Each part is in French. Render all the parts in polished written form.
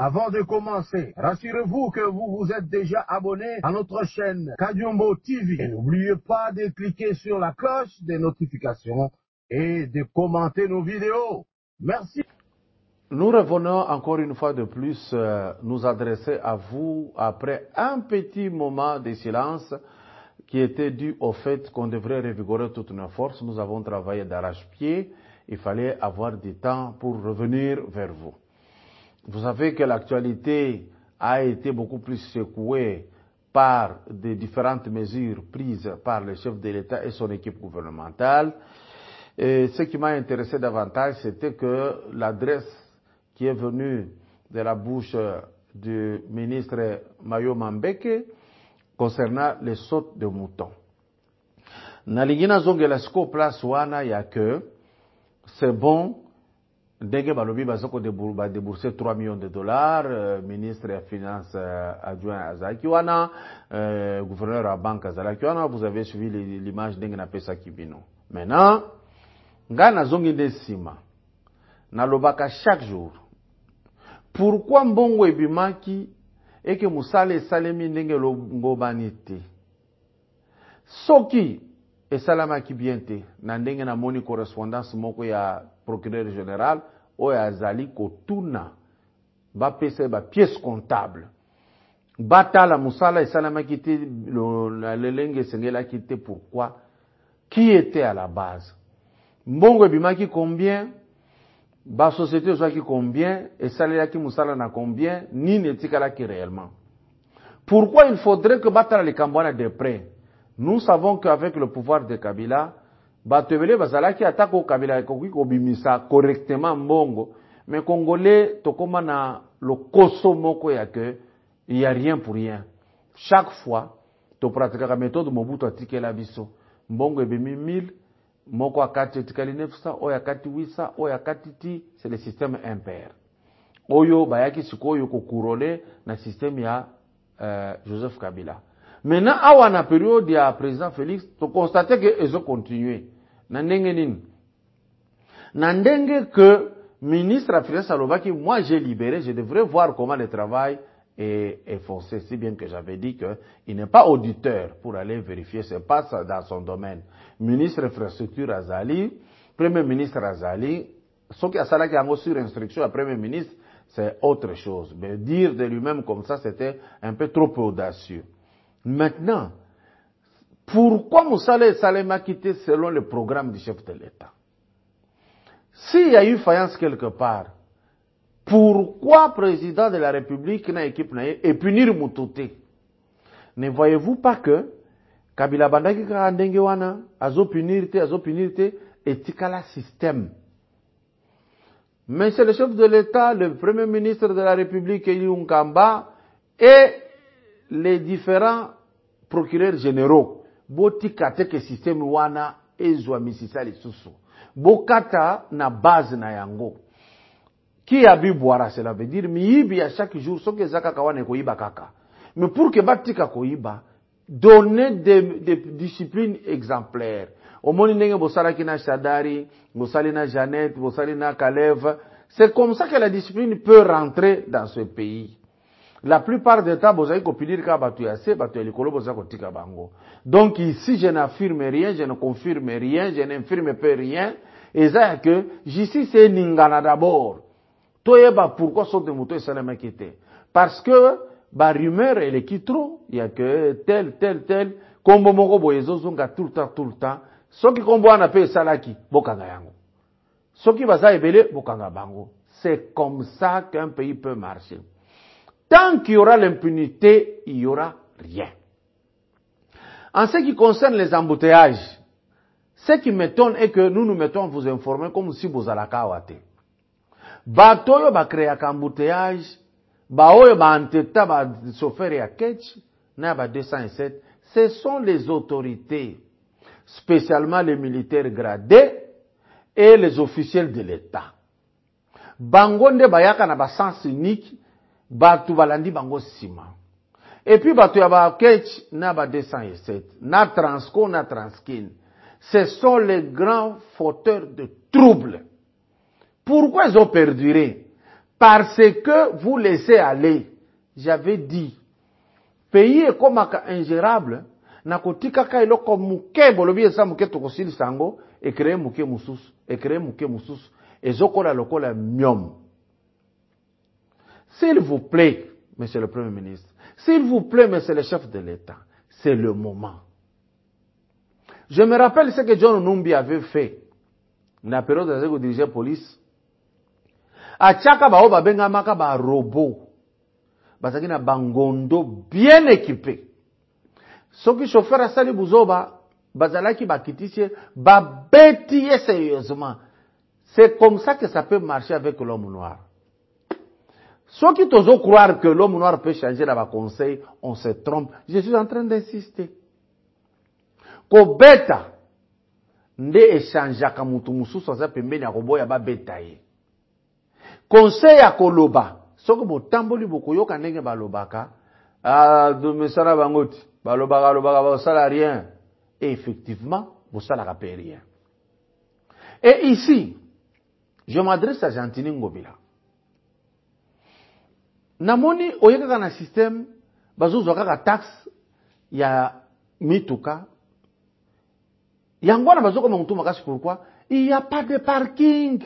Avant de commencer, rassurez-vous que vous vous êtes déjà abonné à notre chaîne Kadiombo TV. Et n'oubliez pas de cliquer sur la cloche des notifications et de commenter nos vidéos. Merci. Nous revenons encore une fois de plus nous adresser à vous après un petit moment de silence qui était dû au fait qu'on devrait revigorer toutes nos forces. Nous avons travaillé d'arrache-pied. Il fallait avoir du temps pour revenir vers vous. Vous savez que l'actualité a été beaucoup plus secouée par des différentes mesures prises par le chef de l'État et son équipe gouvernementale. Et ce qui m'a intéressé davantage, c'était que l'adresse qui est venue de la bouche du ministre Mayo Mambeke concernant les sautes de moutons. Nalingina zongelasiko place wana ya que c'est bon. Ndenge balobi bazoko débourser 3 millions de dollars, ministre des Finances adjoint azalaki wana, gouverneur à banque azalaki wana, vous avez suivi l'image ndenge na pesa kibino. Maintenant, nga nazongi nde sima. Nalobaka chaque jour. Pourquoi mbongo ebimaki et que musale esalemi ndenge longobani te? Soki esalamaki bien te, na ndenge na moni correspondance moko ya procureur général oyo azali kotuna bapesa ba pièce comptable batala musala esalamaki te lelenge esengelaki te. Pourquoi? Qui était à la base? Mbongo ebimaki combien? Ba société ezwaki combien? Esalelaki musala na combien? Nini etikalaki réellement? Pourquoi il faudrait que batala likambwana de près? Nous savons qu'avec le pouvoir de Kabila, batebele bazalaki atako Kabila ekoki kobimisa correctement mbongo, mais Congolais tokoma na lokoso moko ya que il y a rien pour rien. Chaque fois, to pratique la méthode Mobutu atikela biso. Mbongo ebimi 1000, moko akati etikali 900, oyo akati 800, oyo akati ti, c'est le système impair. Oyo bayaki sikoyo kokurole na système ya Joseph Kabila. Maintenant, awa na période ya président Félix, to constater que ils ont continué. Na ndenge nini? Na ndenge que ministre de Finance Alobaki, moi j'ai libéré, je devrais voir comment le travail est forcé, si bien que j'avais dit que il n'est pas auditeur pour aller vérifier, c'est pas ça dans son domaine. Ministre infrastructure Azali, premier ministre Azali, ce qui a salaki yango sur instruction à premier ministre, c'est autre chose. Mais dire de lui-même comme ça, c'était un peu trop audacieux. Maintenant, pourquoi Moussala Salema quitté selon le programme du chef de l'État? S'il y a eu faillance quelque part, pourquoi président de la République n'a équipe et punir Moutouté? Ne voyez-vous pas que Kabila Bandaki Karandenge wana azo punir te et tikala système. Mais c'est le chef de l'État, le premier ministre de la République Eli Nkamba et les différents procureurs généraux botikate ke système wana ezwa misisa lisusu bokata na base na yango qui abi boira, cela veut dire miyibi à chaque jour ce que zaka kawane koyiba kaka. Mais pour que batika koyiba, donner des disciplines exemplaires. Au moni ndenge bosala kina Shadari, bosali na Jeannette, bosali na Kalev, c'est comme ça que la discipline peut rentrer dans ce pays. La plupart des temps, vous avez copié ka batu yase, batu yalikolo boza kotika bango. Donc ici, je n'affirme rien, je ne confirme rien, je n'infirme pas rien. Et ça que, ici c'est Ningana d'abord. Toyeba pourquoi sont des moutons et salama kité? Parce que, ba rumeur elle est qui trop, il y a que tel, kombo moko boyezo zonga tout le temps. Soki kombo ana pe salaki, bokanga yango. Soki baza ebele, bokanga bango. C'est comme ça qu'un pays peut marcher. Tant qu'il y aura l'impunité, il n'y aura rien. En ce qui concerne les embouteillages, ce qui m'étonne est que nous nous mettons à vous informer comme si vous allez kawate. Batoyo ba créer un embouteillage, baoyo ba anteta ba chauffeur ya ketch, na ba 207, ce sont les autorités, spécialement les militaires gradés et les officiels de l'État. Bangonde bayaka na ba sens unique, batu balandi bango sima. Et puis batu ya ba ketch na ba 207, na Transco na Transkin. Ce sont les grands fauteurs de troubles. Pourquoi ils ont perduré? Parce que vous laissez aller. J'avais dit, pays est comme ingérable. Nakotika ka iloko muke bolobi esa muke tokosili sango et créer muke mususu et créer muke mususu et zokola lokola myom. S'il vous plaît, monsieur le Premier ministre, s'il vous plaît, monsieur le chef de l'État, c'est le moment. Je me rappelle ce que John Numbi avait fait dans la période où il dirigeait la police. A Tchaka ba benga maka ba robot. Bazaki na bangondo bien équipé. Ceux qui chauffeur à Sali Bouzoba, bazalaki ba kitisie, ba bétier sérieusement. C'est comme ça que ça peut marcher avec l'homme noir. Ceux qui osent croire que l'homme noir peut changer dans ma conseil, on se trompe. Je suis en train d'insister. Kobeta, nde échangeaka mutu mususu aza pembeni ya koboya ba beta ye. Conseil ya koloba, soki botamboli bokoyoka ndenge balobaka, de mesala bangoti, balobaka basala rien. Et effectivement, bosalaka pe rien. Et ici, je m'adresse à Gentini Ngobila. Namoni oyeka na système bazozwaka ka taxe ya mituka. Yangwana bazoko mutu makasi pourquoi? Il n'y a pas de parking.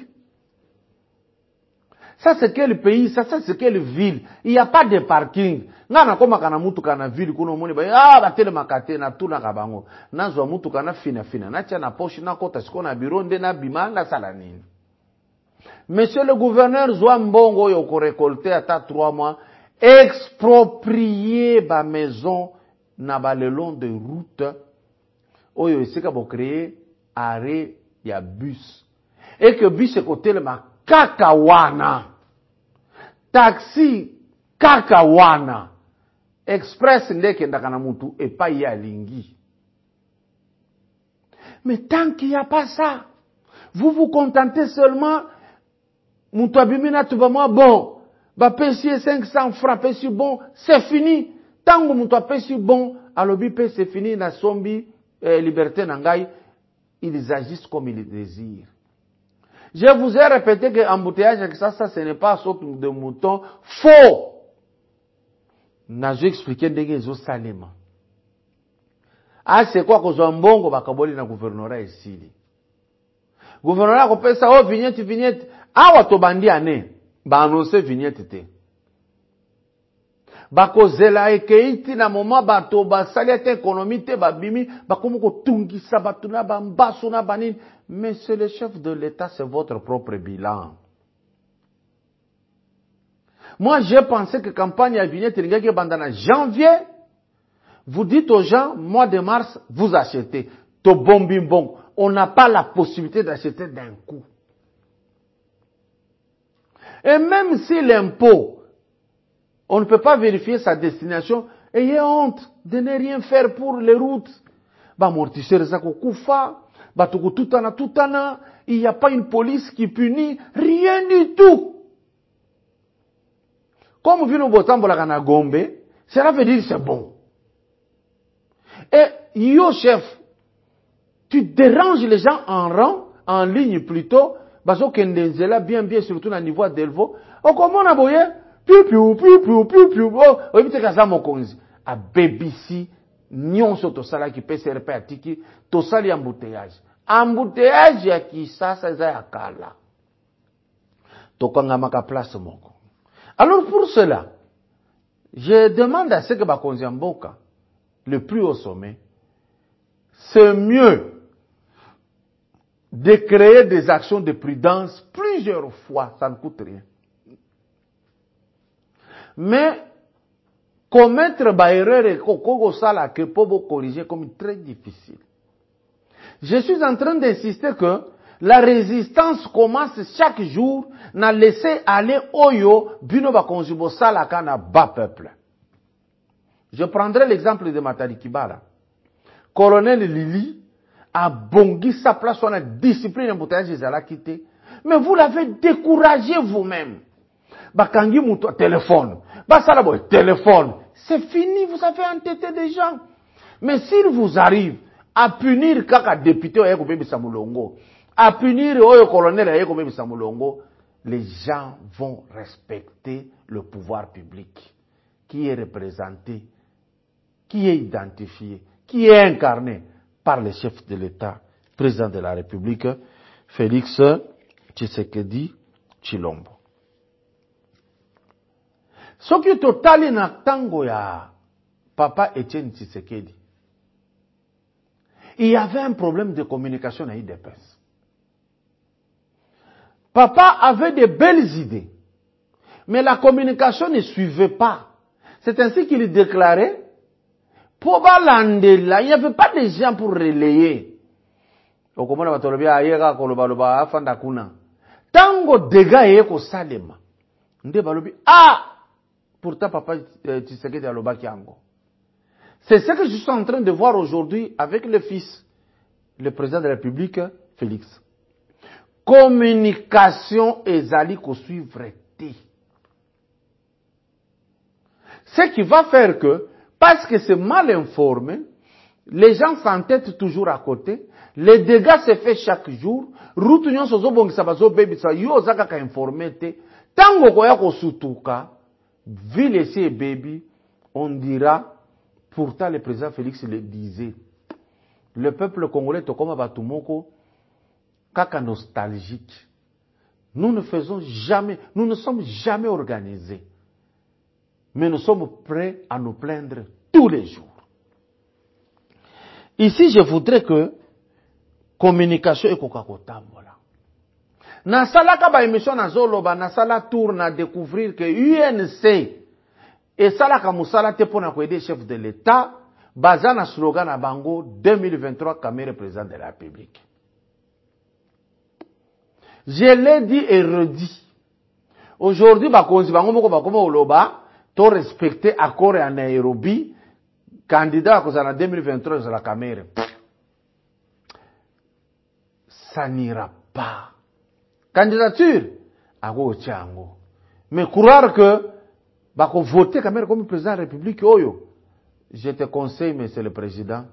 Ça c'est quel pays, ça c'est quelle ville? Il n'y a pas de parking. Ngana koma kana mutuka na ville kuno moni ba batele makate na tuna kabango. Nazwa mutuka na fina na tia na poche na kota siko na bureau nde na bimanga sala nini. Monsieur le gouverneur Zouambongo yoko récolté à 3 mois, exproprier ba maison na ba le long de route, oyo esika bo créer arrêt ya bus. Et que bus côté le ma kakawana. Taxi kakawana. Express ndeke ndakana mutu et pas ya lingi. Mais tant qu'il n'y a pas ça, vous vous contentez seulement. Mutu abimina tu moi bon. Ba pesi 500 francs pesi bon, c'est fini. Tango mutu pesi bon, alobi pe c'est fini na sombi liberté nangai, ils agissent comme ils désirent. Je vous ai répété que embouteillage ça ce n'est pas saute de mouton faux. Nazo expliqué ndenge zo salema. Ah c'est quoi que Zouambongo bakaboli na gouvernorat ici. Gouvernorat ko pesa vignette. Awa to bandi ane, ba annoncer vignette te. Ba kozela ekeiti na moment bato ba saliate économie te ba bimi, ba komo ko tungisa batuna ba mbaso na banine. Monsieur le chef de l'État, c'est votre propre bilan. Moi, j'ai pensé que campagne à vignette l'ingaki bandana janvier, vous dites aux gens, mois de mars, vous achetez. To bombimbong. On n'a pas la possibilité d'acheter d'un coup. Et même si l'impôt, on ne peut pas vérifier sa destination, ayez honte de ne rien faire pour les routes. Bah, mortisseur zako kufa, bah, tutana, il n'y a pas une police qui punit, rien du tout. Comme vino botambola kana gombe, cela veut dire c'est bon. Et yo chef, tu déranges les gens en rang, en ligne plutôt, bazo kendenzela bien surtout na niveau d'Elvo. O comment na boye? Piu. Oh, obite kaza mokonzi. A BBC nyonso to sala ki PCRP atiki to sali embouteillage. Embouteillage ya kisasa za ya kala. To kanga maka place moko. Alors pour cela, je demande à ce que bakonzi mboka le plus haut sommet, c'est mieux de créer des actions de prudence plusieurs fois, ça ne coûte rien. Mais commettre ba erreur et koko sala que pour corriger comme très difficile. Je suis en train d'insister que la résistance commence chaque jour na laisser aller oyo bino ba konjubo sala kana bas peuple. Je prendrai l'exemple de Matadi Kibala. Colonel Lili a bongi sa place, on a discipline embouteillage des ala quitté. Mais vous l'avez découragé vous-même. Bakangi mouto téléphone. Basalabo téléphone. C'est fini, vous avez entêté des gens. Mais s'il vous arrive à punir kaka député oyeko bébé samulongo, à punir oyo colonel oyeko bébé samulongo, les gens vont respecter le pouvoir public qui est représenté, qui est identifié, qui est incarné par le chef de l'État, président de la République, Félix Tshisekedi Tshilombo. Ce qui est total na tango ya Papa Etienne Tshisekedi, il y avait un problème de communication à IDPS. Papa avait de belles idées, mais la communication ne suivait pas. C'est ainsi qu'il déclarait, pour Balandela, il n'y avait pas de gens pour relayer. Tango dega yeko salema. Nde balobi, pourtant Papa Tshisekedi aloba kiango. C'est ce que je suis en train de voir aujourd'hui avec le fils, le président de la République, Félix. Communication ezali ko suivre te. Ce qui va faire que, parce que c'est mal informé, les gens s'entêtent toujours à côté, les dégâts se font chaque jour, route nyon sozo bongisa bazo baby sa yo zaka ka informé te, tango koya ko sutuka, ville ici baby, on dira, pourtant le président Félix le disait, le peuple congolais tokoma batumoko, kaka nostalgique. Nous ne sommes jamais organisés. Mais nous sommes prêts à nous plaindre tous les jours. Ici, je voudrais que communication et kokakotambola. Na sala ka ba émission na zoloba, na sala tourne à découvrir que UNC et sala ka musala te pona ko aider chef de l'État, baza na slogan na bango 2023 Kamere président de la République. Je l'ai dit et redit. Aujourd'hui, bakonzi bango moko bakoma oloba, to respecter accord à Nairobi, candidat à cause en 2023 de la Kamere. Ça n'ira pas. Candidature, à Gochango. Mais croire que, bako voter Kamere comme président de la République, oyo, je te conseille, monsieur le président,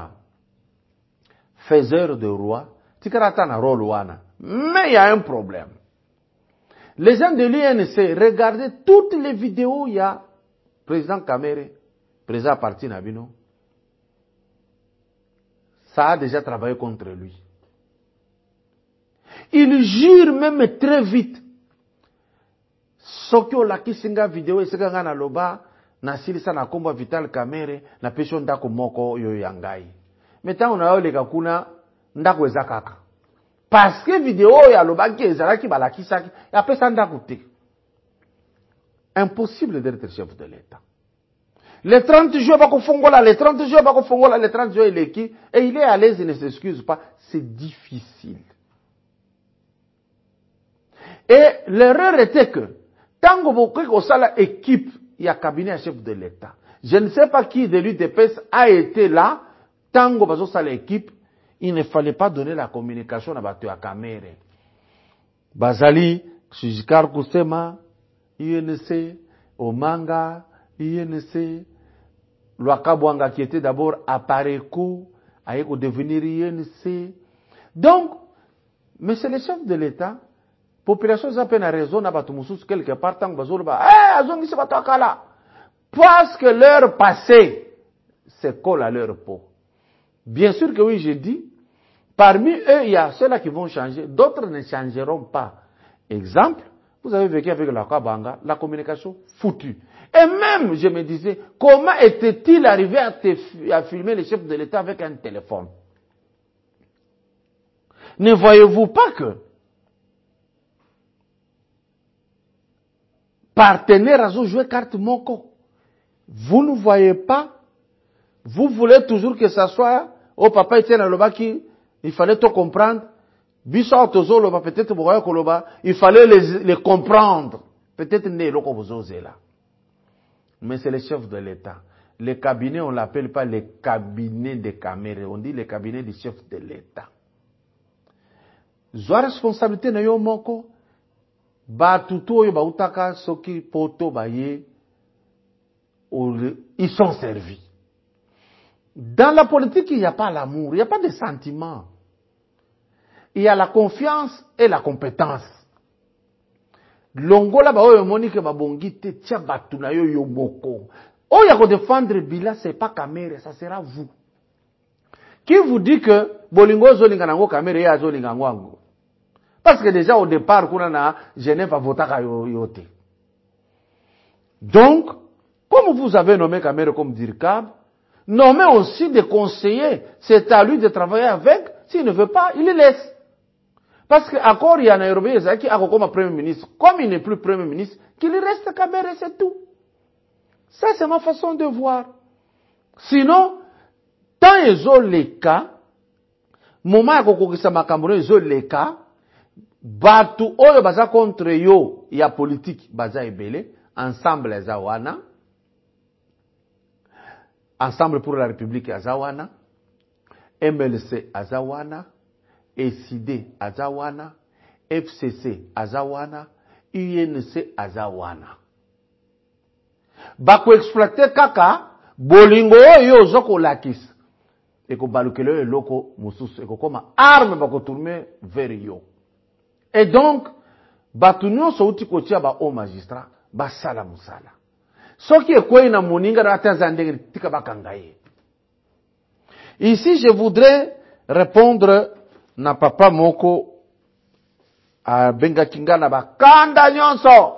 faiseur de roi, tikarata na rôle wana. Mais il y a un problème. Les gens de l'UNC, regardez toutes les vidéos, il y a président Kamere, président parti Nabino. Ça a déjà travaillé contre lui. Il jure même très vite. Sokyo la kisinga vidéo et sekanga na loba, na silisa na komba Vital Kamere, na pesho ndako moko yo yangai. Maintenant on a eu les kakuna, ndako ezakaka. Parce que vidéo ya lobaki ezalaki balakisaki après ça ndako te. Impossible d'être chef de l'État. Les 30 jours bako fongola, les 30 jours bako fongola, les 30 jours il est qui et il est à l'aise, il ne s'excuse pas, c'est difficile. Et l'erreur était que tango boko ko sala équipe ya cabinet chef de l'État. Je ne sais pas qui de l'UDPS a été là tango bazo sala équipe. Il ne fallait pas donner la communication à Batu à Kamere. Bazali, Shijikar Kusema, INC, Omanga, INC, Luakabwanga qui était d'abord à Pareko, a devenir INC. Donc, mais c'est le chef de l'État. Population a raison à Batumoussous quelque part, tant que Bazolba, Azongi se Batu Akala. Parce que leur passé se colle à leur peau. Bien sûr que oui, j'ai dit, parmi eux, il y a ceux-là qui vont changer, d'autres ne changeront pas. Exemple, vous avez vécu avec la Kabanga, la communication foutue. Et même, je me disais, comment était-il arrivé à filmer les chefs de l'État avec un téléphone? Ne voyez-vous pas que partenaires à jouer carte moko? Vous ne voyez pas? Vous voulez toujours que ça soit au papa Etienne Alobaki, il fallait tout comprendre. Bisa Otozolo, peut-être il fallait les comprendre. Peut-être né là. Mais c'est le chef de l'État. Les cabinets, on ne l'appelle pas les cabinets de Kamere, on dit les cabinets du chef de l'État. Zoa responsabilité na yo moko, ba tuto yo ba utaka soki poto ba ye, ils sont servis. Dans la politique, il n'y a pas l'amour, il n'y a pas de sentiment. Il y a la confiance et la compétence. longola ba oyo moni ke babongi te tia batu na yo yo moko. Oya ko défendre Bila, c'est pas Kamere, ça sera vous. Qui vous dit que bolingo zolinga nango Kamere ya zolinga ngwango? Parce que déjà au départ kuna na Genève a voté yote. Donc, comme vous avez nommé Kamere comme DIRCAB, nommez aussi des conseillers. C'est à lui de travailler avec. S'il ne veut pas, il les laisse. Parce que encore il y a Nairobi qui a comme premier ministre. Comme il n'est plus premier ministre, qu'il reste Kamere, c'est tout. Ça, c'est ma façon de voir. Sinon, tant ils ont les cas, moment ya kokokisa makambo ils ont les cas, batu oyo baza contre yo ya politique baza ebele, ensemble azawana, ensemble pour la République azawana, MLC azawana, ECD azawana, FCC azawana, UNC azawana. Bako exploiter kaka bolingo yo zoko lakis eko balukelo eloko mususu eko koma arme bako tourner vers yo. Et donc batunyo so uti kotia ba o magistrat ba sala musala soki ekwe na moninga rata zandenge tika bakangaye. Ici je voudrais répondre na papa moko a benga kingana ba kanda nyonso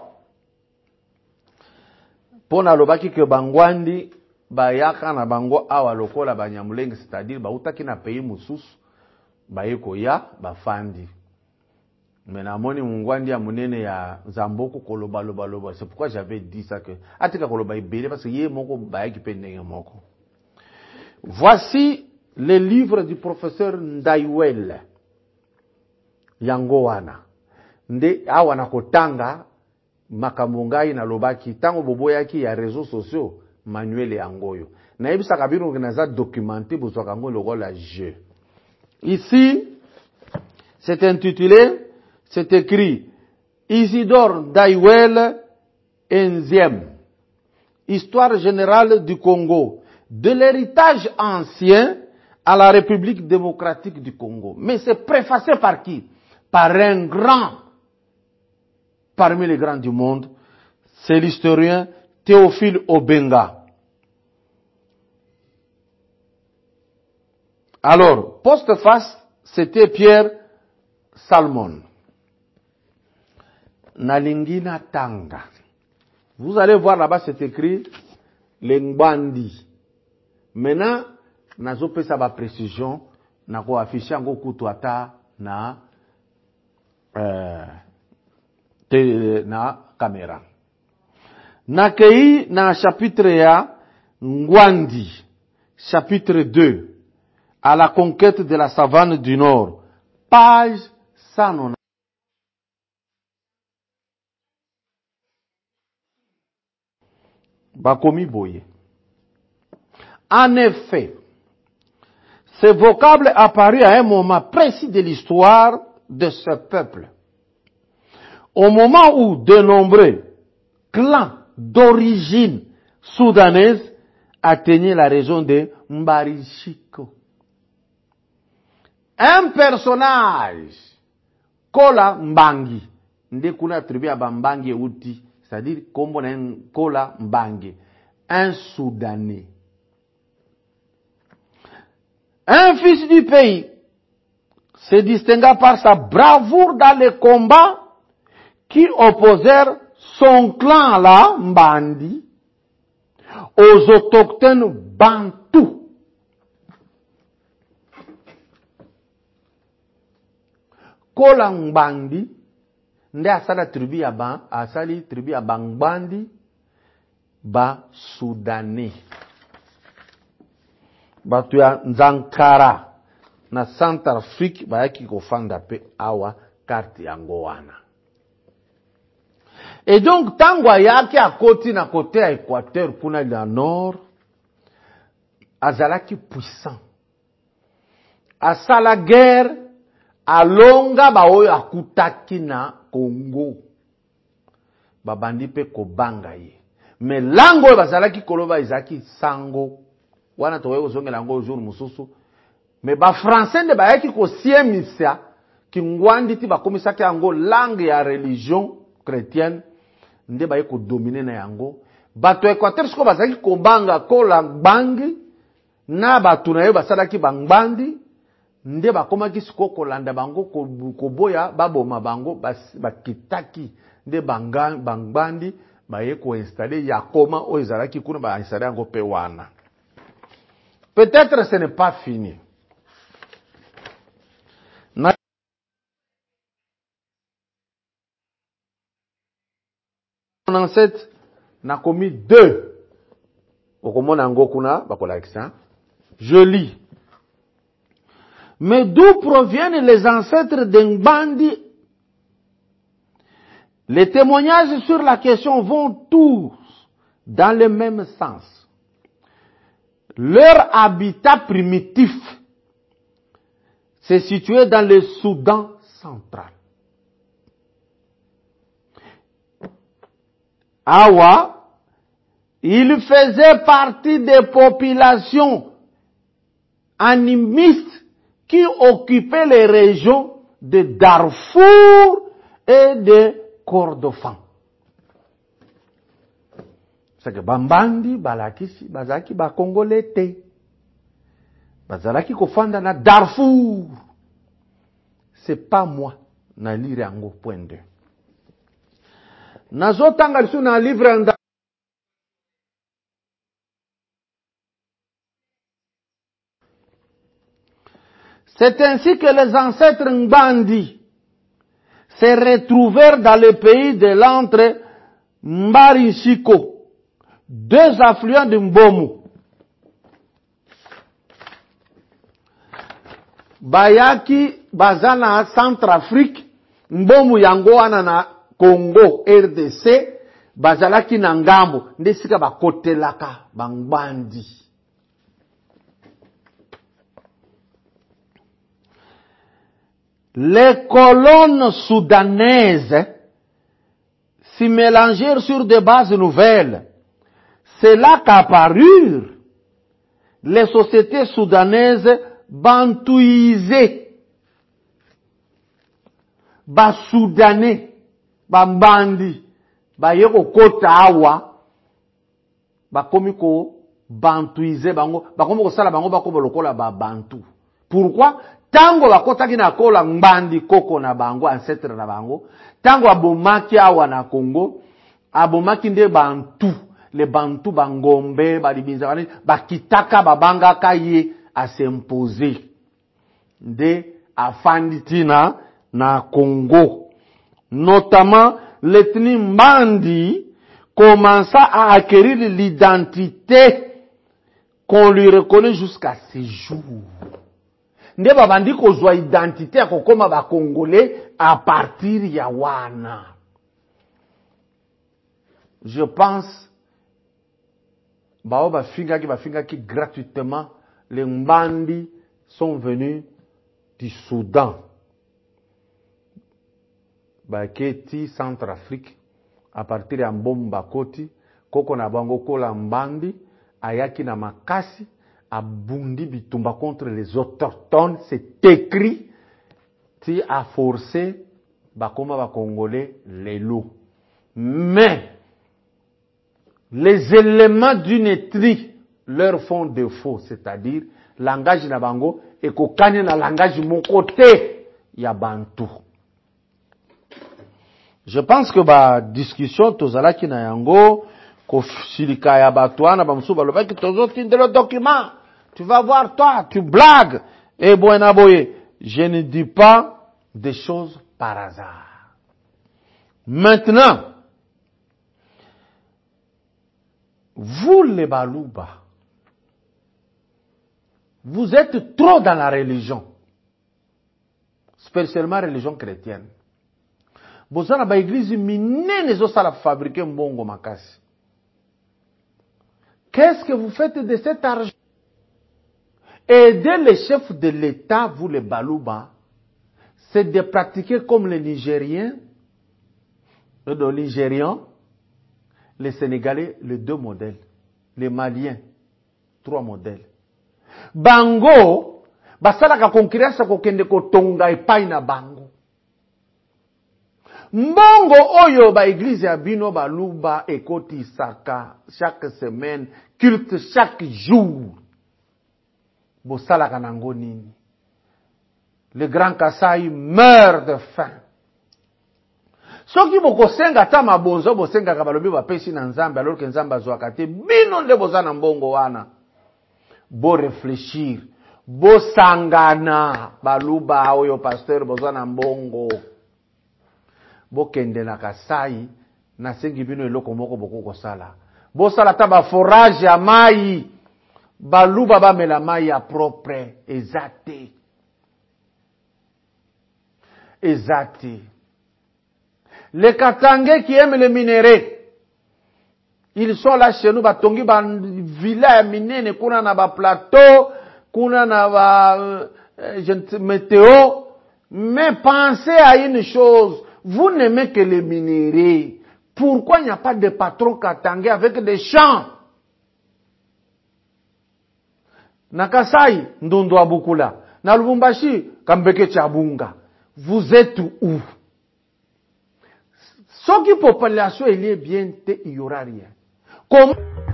pona lobaki ke bangwandi bayaka na bango awa lokola banyamulenge, c'est-à-dire bautaki na pays mususu bayeko ya bafandi. Mais namoni mungwandi ya munene ya Zamboko koloba loba. C'est pourquoi j'avais dit ça que atika koloba ibele parce que ye moko bayaki pendenge moko. Voici le livre du professeur Ndaiwel Yangowana. Nde awa na kotanga makambo na lobaki tango boboyaki ya réseaux sociaux manuel yangoyo na yebisa kabiro ngena documenté bozwa kango lokola jeu. Ici c'est intitulé, c'est écrit Isidore Ndaiwel Enziem, Histoire générale du Congo, de l'héritage ancien à la République démocratique du Congo. Mais c'est préfacé par qui? Par un grand parmi les grands du monde, c'est l'historien Théophile Obenga. Alors, postface, c'était Pierre Salmon. Nalingina Tanga. Vous allez voir là-bas, c'est écrit Lengbandi. Maintenant, nazo pesa ba précision, nako afficher ngo kutuata na caméra. Nakei na chapitre ya Ngwandi, chapitre 2, à la conquête de la savane du Nord, page 190. Bakomi Boye. En effet, ce vocable apparut à un moment précis de l'histoire de ce peuple. Au moment où de nombreux clans d'origine soudanaise atteignaient la région de Mbarishiko. Un personnage, Kola Mbangi, ndekuna tribu ya Bambangi uti, c'est-à-dire Kola Mbangi, un Soudanais. Un fils du pays se distingua par sa bravoure dans les combats qui opposèrent son clan là, Mbandi, aux autochtones bantous. Kola Mbandi, nde asala tribu ya Bangbandi, ba Soudanais. Batu ya Nzankara, na Centrafrique, bayaki kofanda pe awa carte yango wana. Et donc, tangwa yaki a koti na côté à Équateur, puna na nord, azalaki puissant. Asala guerre, alonga baoyo akutaki na Congo. Babandi pe kobanga ye. Mais lango bazalaki koloba izaki sango. Wana towe ozonge lango jour mususu. Mais ba français de bayaki ko siemisa ki ngwandi ti bakomisaki ango langue ya religion chrétienne nde baye ko dominer na yango. Bato Équateur siko bazaki kobanga kola bangi na bato na yo basalaki bangbandi nde bakomaki siko kolanda bango koboya baboma bango bakitaki nde bangbandi baye ko installer yakoma o ezalaki kuna ba installer yango pe wana. Peut-être ce n'est pas fini. 97 n'a commis 2. Je lis. Mais d'où proviennent les ancêtres d'Ngbandi? Les témoignages sur la question vont tous dans le même sens. Leur habitat primitif s'est situé dans le Soudan central. Awa, il faisait partie des populations animistes qui occupaient les régions de Darfour et de Kordofan. C'est que Bambandi, Balakisi, Bazaki, Bakongolais, Bazalaki kofanda na Darfour. C'est pas moi, na lirango point 2. Nazotanga lisu na livre anda. C'est ainsi que les ancêtres Ngbandi se retrouvèrent dans le pays de l'entre Mbarinchiko, 2 affluents de Mbomu. Bayaki bazana Centrafrique, Mbomu yango wana na Congo, RDC, bazalaki na ngambo, ndesika bakotelaka bangbandi. Les colonnes soudanaises s'y mélangèrent sur des bases nouvelles. C'est là qu'apparurent les sociétés soudanaises bantouisées. Bas-soudanais, bambandi, bayeko kota awa, bakomiko bantouisé bango, bakomiko sala bango bakobo lokola ba bantu. Pourquoi? Tango bakotaki na kola mbandi koko na bango, ancêtre na bango, tango abomaki awa na Congo, abomaki nde bantu, le bantu bangombe, balibinza, bakitaka babanga kaye a s'imposer. Nde afanditina na Congo. Notamment, l'ethnie Mbandi commença à acquérir l'identité qu'on lui reconnaît jusqu'à ce jour. Nde babandi kozwa identité ya kokoma ba Congolais à partir ya wana. Je pense bafingaki gratuitement, les Mbandi sont venus du Soudan. Baketi Centrafrique à partir ya Mbomba Koti, koko na bango kola Mbandi, ayaki na makasi, abundi bitumba contre les autochtones, c'est écrit, ti a forcé bakoma ba Congolais les loups. Mais les éléments d'une ethnie leur font défaut, c'est-à-dire langage na bango et kokanye na langage mon côté ya bantu. Je pense que ba discussion tozalaki na yango ko silika ya batwana ba musuba lobaki tozotinde le document. Tu vas voir toi, tu blagues. Et buena boye, je ne dis pas des choses par hasard. Maintenant, vous les Balouba, vous êtes trop dans la religion, spécialement la religion chrétienne. Bozana ba église minene zo sala fabriquer mbongo makasi. Qu'est-ce que vous faites de cet argent? Aider les chefs de l'État, vous les Balouba, c'est de pratiquer comme les Nigériens, les Nigérians, les Sénégalais, les 2 modèles, les Maliens, 3 modèles. Bango, basala ka concurrence ko kende ko tonga epai na bango. Mbongo oyo ba église ya bino baluba ekoti saka chaque semaine, culte chaque jour. Bosalaka nango nini? Le Grand Kasai meurt de faim. Soki bokosenga ta mabonzo bosenga ka balobi bapesi na Nzambe alors que Nzambe azwaka te, bino nde bozana mbongo wana. Bo réfléchir, bo sangana baluba oyo pasteur bozana mbongo. Bo kende na Kasai na sengi bino eloko moko boko sala. Bo sala ta ba forage ya mai. Baluba ba mela mai ya propre ezate. Ezate. Les Katangais qui aiment les minéraux, ils sont là chez nous, batongi ba villa minene, kuna na ba plateau, kuna na ba météo. Mais pensez à une chose, vous n'aimez que les minéraux. Pourquoi il n'y a pas de patron Katangais avec des champs? Na Kasai, Ndondo Abukula. Na Lubumbashi, Kambeke Chabunga. Vous êtes où? Ce qui population est bien, il y aura rien. Comment